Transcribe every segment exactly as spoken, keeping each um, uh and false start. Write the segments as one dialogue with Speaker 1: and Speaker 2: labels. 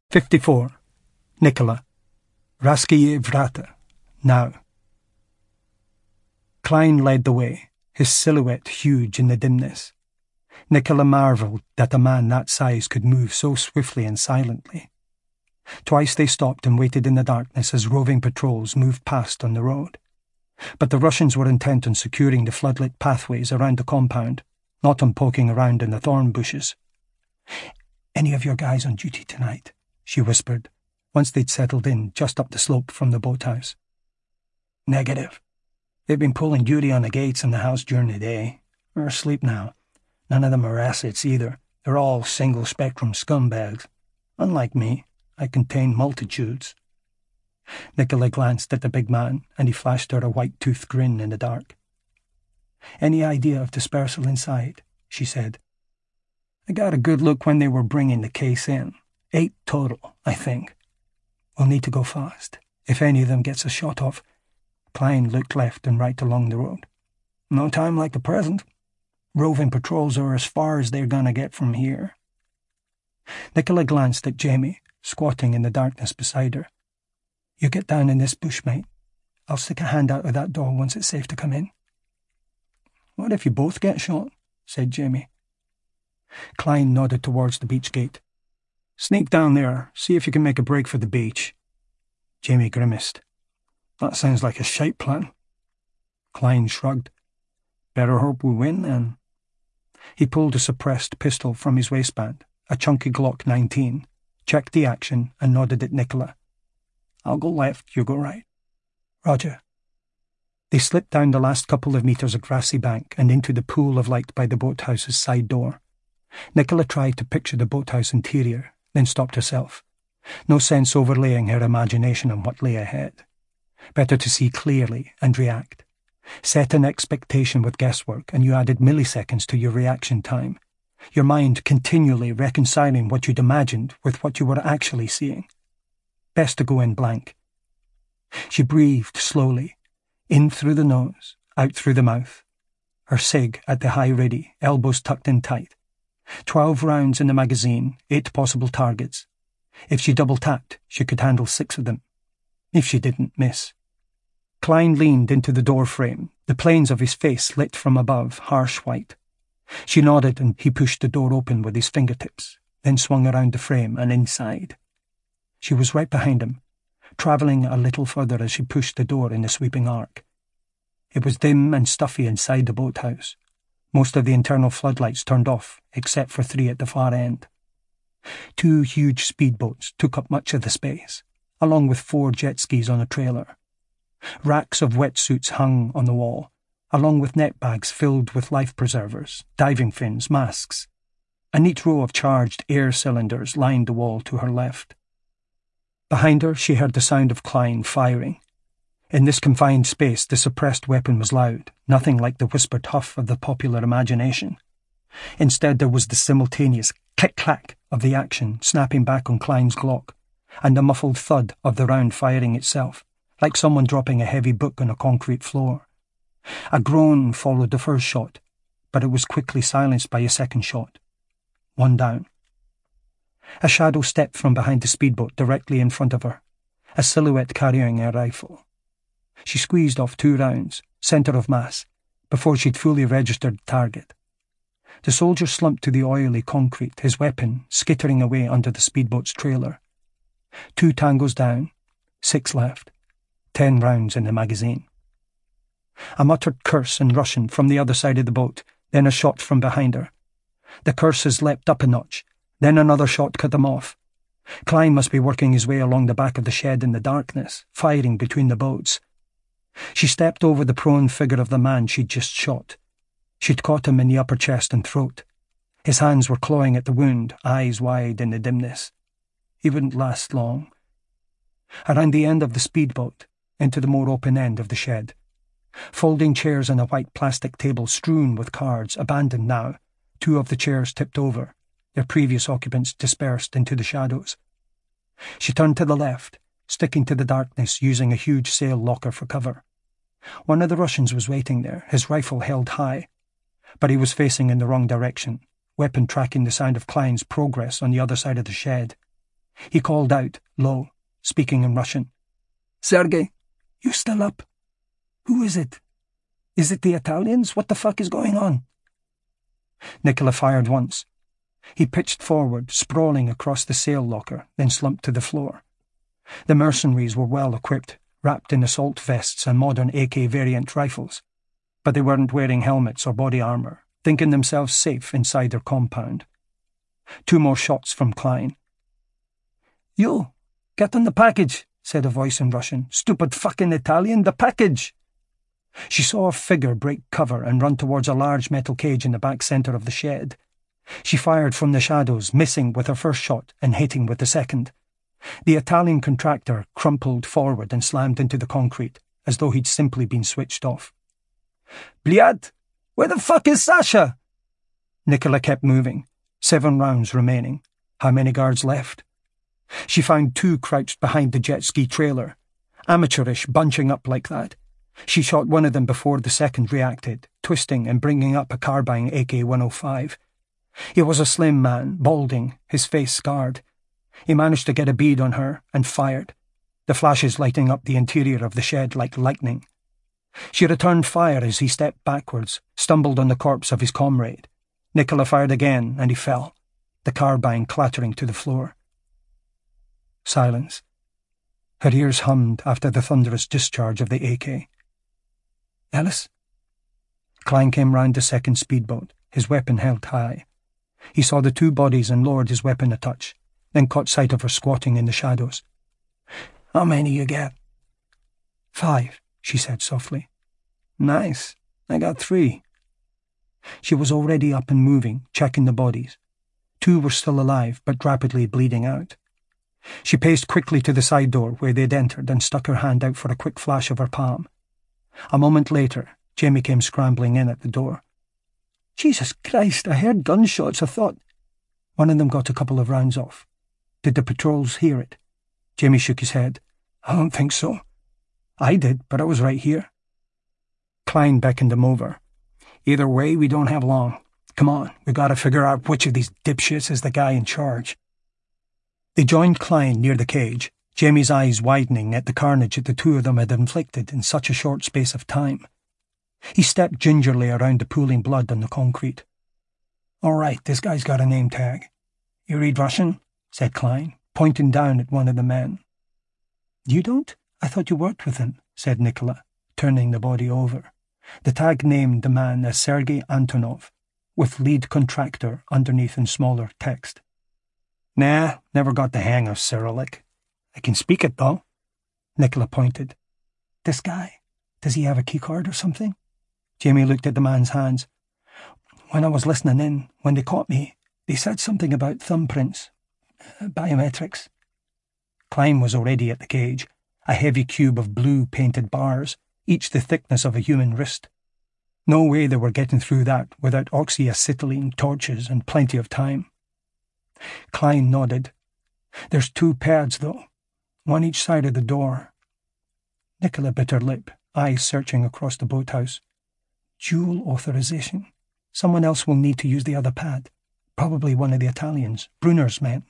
Speaker 1: fifty-four. Nicola. Raskiye Vrata. Now. Klein led the way, his silhouette huge in the dimness. Nicola marvelled that a man that size could move so swiftly and silently. Twice they stopped and waited in the darkness as roving patrols moved past on the road. But the Russians were intent on securing the floodlit pathways around the compound, not on poking around in the thorn bushes. "Any of your guys on duty tonight?" she whispered, once they'd settled in just up the slope from the boathouse. "Negative. They've been pulling duty on the gates and the house during the day. They're asleep now. None of them are assets either. They're all single-spectrum scumbags. Unlike me, I contain multitudes." Nicola glanced at the big man, and he flashed her a white-toothed grin in the dark. "Any idea of dispersal inside?" she said. "I got a good look when they were bringing the case in. Eight total, I think. We'll need to go fast. If any of them gets a shot off..." Klein looked left and right along the road. "No time like the present. Roving patrols are as far as they're gonna get from here." Nicola glanced at Jamie, squatting in the darkness beside her. "You get down in this bush, mate. I'll stick a hand out of that door once it's safe to come in." "What if you both get shot?" said Jamie. Klein nodded towards the beach gate. "Sneak down there, see if you can make a break for the beach." Jamie grimaced. "That sounds like a shite plan." Klein shrugged. "Better hope we win, then." He pulled a suppressed pistol from his waistband, a chunky Glock nineteen, checked the action, and nodded at Nicola. "I'll go left, you go right." "Roger." They slipped down the last couple of metres of grassy bank and into the pool of light by the boathouse's side door. Nicola tried to picture the boathouse interior, then stopped herself. No sense overlaying her imagination on what lay ahead. Better to see clearly and react. Set an expectation with guesswork, and you added milliseconds to your reaction time, your mind continually reconciling what you'd imagined with what you were actually seeing. Best to go in blank. She breathed slowly, in through the nose, out through the mouth. Her cig at the high ready, elbows tucked in tight. Twelve rounds in the magazine, eight possible targets. If she double-tapped, she could handle six of them. If she didn't miss. Klein leaned into the door frame, the planes of his face lit from above, harsh white. She nodded and he pushed the door open with his fingertips, then swung around the frame and inside. She was right behind him, travelling a little further as she pushed the door in a sweeping arc. It was dim and stuffy inside the boathouse. Most of the internal floodlights turned off, except for three at the far end. Two huge speedboats took up much of the space, along with four jet skis on a trailer. Racks of wetsuits hung on the wall, along with net bags filled with life preservers, diving fins, masks. A neat row of charged air cylinders lined the wall to her left. Behind her she heard the sound of Klein firing. In this confined space the suppressed weapon was loud, nothing like the whispered huff of the popular imagination. Instead there was the simultaneous click-clack of the action snapping back on Klein's Glock, and the muffled thud of the round firing itself, like someone dropping a heavy book on a concrete floor. A groan followed the first shot, but it was quickly silenced by a second shot. One down. A shadow stepped from behind the speedboat directly in front of her, a silhouette carrying a rifle. She squeezed off two rounds, centre of mass, before she'd fully registered the target. The soldier slumped to the oily concrete, his weapon skittering away under the speedboat's trailer. Two tangos down, six left, ten rounds in the magazine. A muttered curse in Russian from the other side of the boat, then a shot from behind her. The curses leapt up a notch, then another shot cut them off. Klein must be working his way along the back of the shed in the darkness, firing between the boats. She stepped over the prone figure of the man she'd just shot. She'd caught him in the upper chest and throat. His hands were clawing at the wound, eyes wide in the dimness. He wouldn't last long. Around the end of the speedboat, into the more open end of the shed. Folding chairs and a white plastic table strewn with cards, abandoned now, two of the chairs tipped over, their previous occupants dispersed into the shadows. She turned to the left, sticking to the darkness using a huge sail locker for cover. One of the Russians was waiting there, his rifle held high, but he was facing in the wrong direction, weapon tracking the sound of Klein's progress on the other side of the shed. He called out, low, speaking in Russian. "Sergei, you still up? Who is it? Is it the Italians? What the fuck is going on?" Nicola fired once. He pitched forward, sprawling across the sail locker, then slumped to the floor. The mercenaries were well equipped, wrapped in assault vests and modern A K variant rifles, but they weren't wearing helmets or body armour, thinking themselves safe inside their compound. Two more shots from Klein. "You, get on the package," said a voice in Russian. "Stupid fucking Italian, the package!" She saw a figure break cover and run towards a large metal cage in the back centre of the shed. She fired from the shadows, missing with her first shot and hitting with the second. The Italian contractor crumpled forward and slammed into the concrete, as though he'd simply been switched off. "Blyad! Where the fuck is Sasha?" Nicola kept moving. Seven rounds remaining. How many guards left? She found two crouched behind the jet ski trailer, amateurish, bunching up like that. She shot one of them before the second reacted, twisting and bringing up a carbine A K one oh five. He was a slim man, balding, his face scarred. He managed to get a bead on her and fired, the flashes lighting up the interior of the shed like lightning. She returned fire as he stepped backwards, stumbled on the corpse of his comrade. Nicola fired again, and he fell, the carbine clattering to the floor. Silence. Her ears hummed after the thunderous discharge of the A K. "Ellis?" Klein came round the second speedboat, his weapon held high. He saw the two bodies and lowered his weapon a touch, then caught sight of her squatting in the shadows. "How many you get?" "Five," she said softly. "Nice. I got three." She was already up and moving, checking the bodies. Two were still alive, but rapidly bleeding out. She paced quickly to the side door where they'd entered and stuck her hand out for a quick flash of her palm. A moment later, Jamie came scrambling in at the door. "Jesus Christ, I heard gunshots, I thought—" One of them got a couple of rounds off. "Did the patrols hear it?" Jamie shook his head. "I don't think so. I did, but I was right here." Klein beckoned him over. "Either way, we don't have long. Come on, we gotta figure out which of these dipshits is the guy in charge." They joined Klein near the cage, Jamie's eyes widening at the carnage that the two of them had inflicted in such a short space of time. He stepped gingerly around the pooling blood on the concrete. "All right, this guy's got a name tag. You read Russian?" said Klein, pointing down at one of the men. "You don't? I thought you worked with him," said Nicola, turning the body over. The tag named the man as Sergei Antonov, with lead contractor underneath in smaller text. "Nah, never got the hang of Cyrillic. I can speak it, though." Nicola pointed. "This guy, does he have a keycard or something?" Jamie looked at the man's hands. "When I was listening in, when they caught me, they said something about thumbprints, uh, biometrics." Klein was already at the cage, a heavy cube of blue painted bars, each the thickness of a human wrist. No way they were getting through that without oxyacetylene, torches, and plenty of time. Klein nodded. "There's two pads, though, one each side of the door." Nicola bit her lip, eyes searching across the boathouse. Dual authorization. Someone else will need to use the other pad. Probably one of the Italians, Brunner's men.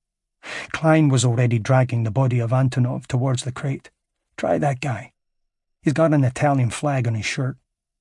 Speaker 1: Klein was already dragging the body of Antonov towards the crate. "Try that guy. He's got an Italian flag on his shirt."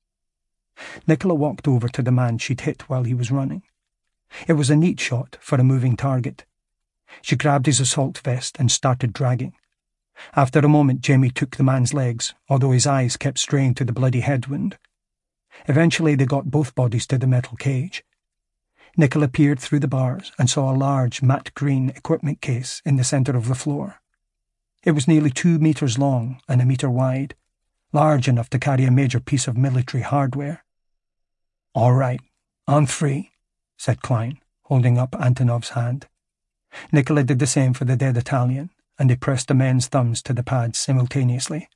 Speaker 1: Nicola walked over to the man she'd hit while he was running. It was a neat shot for a moving target. She grabbed his assault vest and started dragging. After a moment, Jamie took the man's legs, although his eyes kept straying to the bloody headwind. Eventually they got both bodies to the metal cage. Nicola peered through the bars and saw a large matte green equipment case in the centre of the floor. It was nearly two metres long and a metre wide, large enough to carry a major piece of military hardware. "All right, on three," said Klein, holding up Antonov's hand. Nicola did the same for the dead Italian, and they pressed the men's thumbs to the pads simultaneously.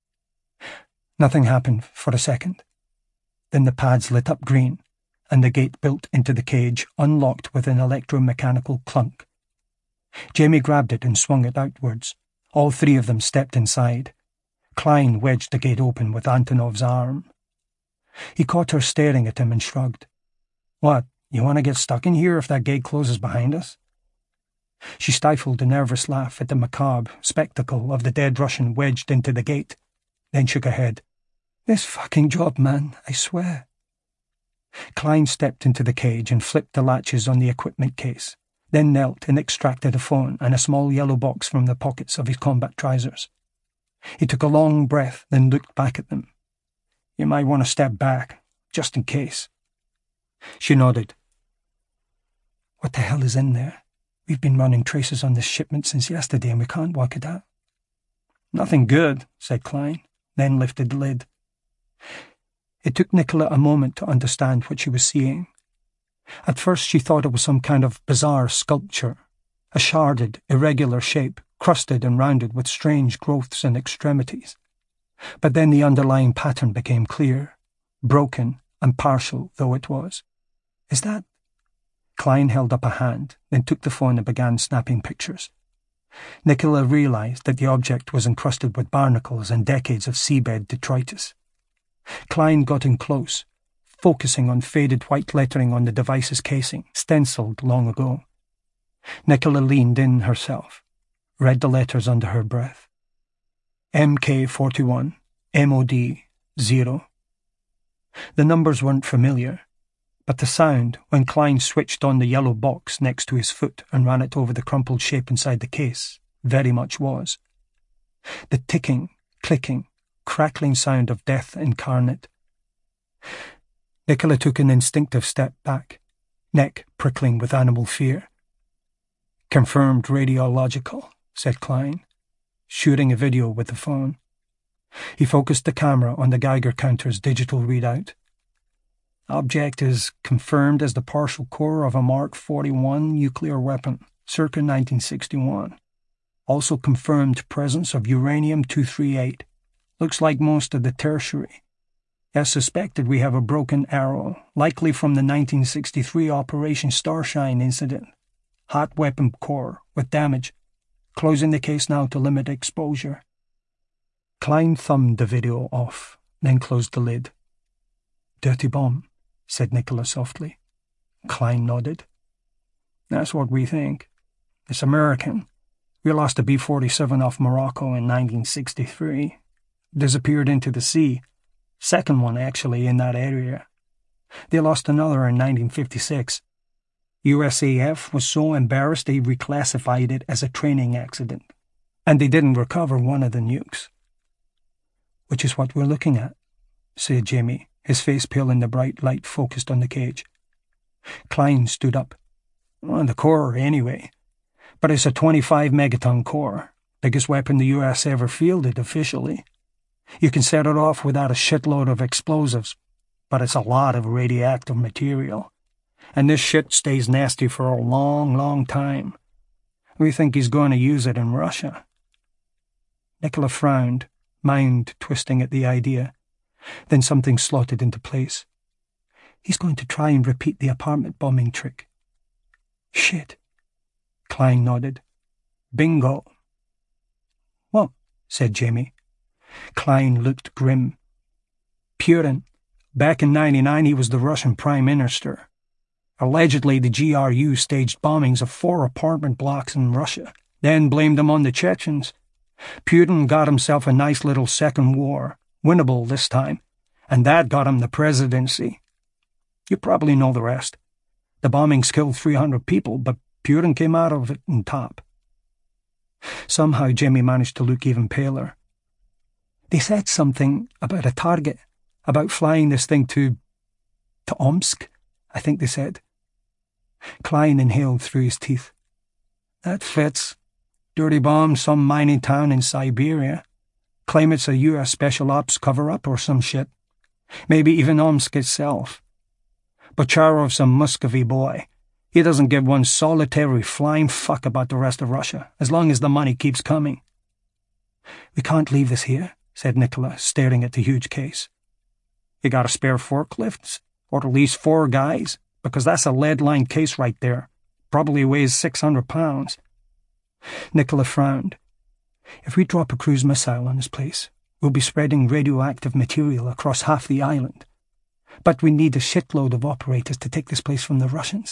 Speaker 1: Nothing happened for a second. Then the pads lit up green, and the gate built into the cage unlocked with an electromechanical clunk. Jamie grabbed it and swung it outwards. All three of them stepped inside. Klein wedged the gate open with Antonov's arm. He caught her staring at him and shrugged. "What, you want to get stuck in here if that gate closes behind us?" She stifled a nervous laugh at the macabre spectacle of the dead Russian wedged into the gate, then shook her head. This fucking job, man, I swear. Klein stepped into the cage and flipped the latches on the equipment case, then knelt and extracted a phone and a small yellow box from the pockets of his combat trousers. He took a long breath, then looked back at them. You might want to step back, just in case. She nodded. What the hell is in there? We've been running traces on this shipment since yesterday and we can't work it out. Nothing good, said Klein, then lifted the lid. It took Nicola a moment to understand what she was seeing. At first she thought it was some kind of bizarre sculpture, a sharded, irregular shape, crusted and rounded with strange growths and extremities. But then the underlying pattern became clear, broken and partial though it was. Is that... Klein held up a hand, then took the phone and began snapping pictures. Nicola realized that the object was encrusted with barnacles and decades of seabed detritus. Klein got in close, focusing on faded white lettering on the device's casing, stenciled long ago. Nicola leaned in herself, read the letters under her breath. M K forty-one, M O D, zero. The numbers weren't familiar, but the sound, when Klein switched on the yellow box next to his foot and ran it over the crumpled shape inside the case, very much was. The ticking, clicking, crackling sound of death incarnate. Nicola took an instinctive step back, neck prickling with animal fear. Confirmed radiological, said Klein, shooting a video with the phone. He focused the camera on the Geiger counter's digital readout. Object is confirmed as the partial core of a Mark forty-one nuclear weapon, circa nineteen sixty-one. Also confirmed presence of uranium two thirty-eight. Looks like most of the tertiary. As suspected, we have a broken arrow, likely from the nineteen sixty-three Operation Starshine incident. Hot weapon core, with damage. Closing the case now to limit exposure. Klein thumbed the video off, then closed the lid. Dirty bomb, said Nicola softly. Klein nodded. That's what we think. It's American. We lost a B forty-seven off Morocco in nineteen sixty-three. Disappeared into the sea. Second one, actually, in that area. They lost another in nineteen fifty-six. U S A F was so embarrassed they reclassified it as a training accident. And they didn't recover one of the nukes. Which is what we're looking at, said Jamie, his face pale in the bright light focused on the cage. Klein stood up. Well, the core, anyway. But it's a twenty-five megaton core, biggest weapon the U S ever fielded officially. You can set it off without a shitload of explosives, but it's a lot of radioactive material. And this shit stays nasty for a long, long time. We think he's going to use it in Russia. Nicola frowned, mind twisting at the idea. Then something slotted into place. He's going to try and repeat the apartment bombing trick. Shit. Klein nodded. Bingo. What? Said Jamie. Klein looked grim. Putin. Back in ninety-nine he was the Russian Prime Minister. Allegedly the G R U staged bombings of four apartment blocks in Russia, then blamed them on the Chechens. Putin got himself a nice little second war, winnable this time, and that got him the presidency. You probably know the rest. The bombings killed three hundred people, but Putin came out of it on top. Somehow Jimmy managed to look even paler. They said something about a target, about flying this thing to... to Omsk, I think they said. Klein inhaled through his teeth. That fits. Dirty bomb, some mining town in Siberia. Claim it's a U S Special Ops cover-up or some shit. Maybe even Omsk itself. Bocharov's a Muscovy boy. He doesn't give one solitary flying fuck about the rest of Russia, as long as the money keeps coming. We can't leave this here, said Nicola, staring at the huge case. You got a spare forklifts? Or at least four guys? Because that's a lead-lined case right there. Probably weighs six hundred pounds. Nicola frowned. If we drop a cruise missile on this place, we'll be spreading radioactive material across half the island. But we need a shitload of operators to take this place from the Russians.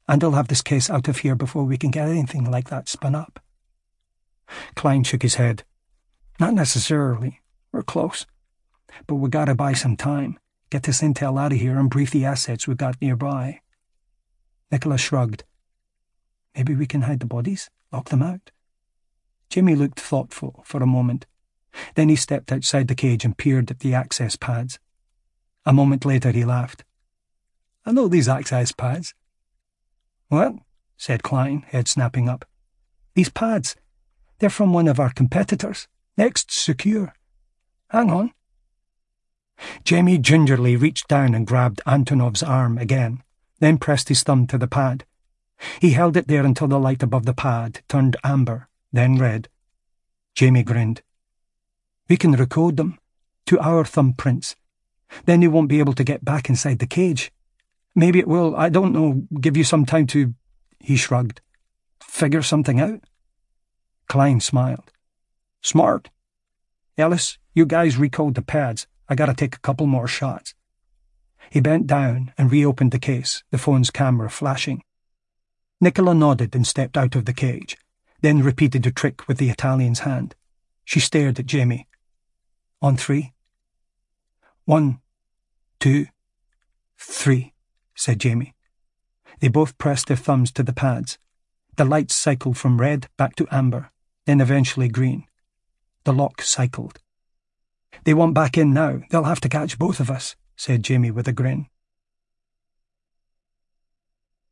Speaker 1: and I'll have this case out of here before we can get anything like that spun up. Klein shook his head. Not necessarily. We're close. But we gotta buy some time, get this intel out of here and brief the assets we got nearby. Nicholas shrugged. Maybe we can hide the bodies, lock them out. Jimmy looked thoughtful for a moment. Then he stepped outside the cage and peered at the access pads. A moment later he laughed. I know these access pads. What? Said Klein, head snapping up. These pads. They're from one of our competitors. Next Secure. Hang on. Jamie gingerly reached down and grabbed Antonov's arm again, then pressed his thumb to the pad. He held it there until the light above the pad turned amber, then red. Jamie grinned. We can recode them to our thumbprints. Then they won't be able to get back inside the cage. Maybe it will, I don't know, give you some time to, he shrugged, figure something out. Klein smiled. Smart. Ellis, you guys recode the pads. I gotta take a couple more shots. He bent down and reopened the case, the phone's camera flashing. Nicola nodded and stepped out of the cage, then repeated the trick with the Italian's hand. She stared at Jamie. On three. One, two, three, said Jamie. They both pressed their thumbs to the pads. The lights cycled from red back to amber, then eventually green. The lock cycled. They want back in now. They'll have to catch both of us, said Jamie with a grin.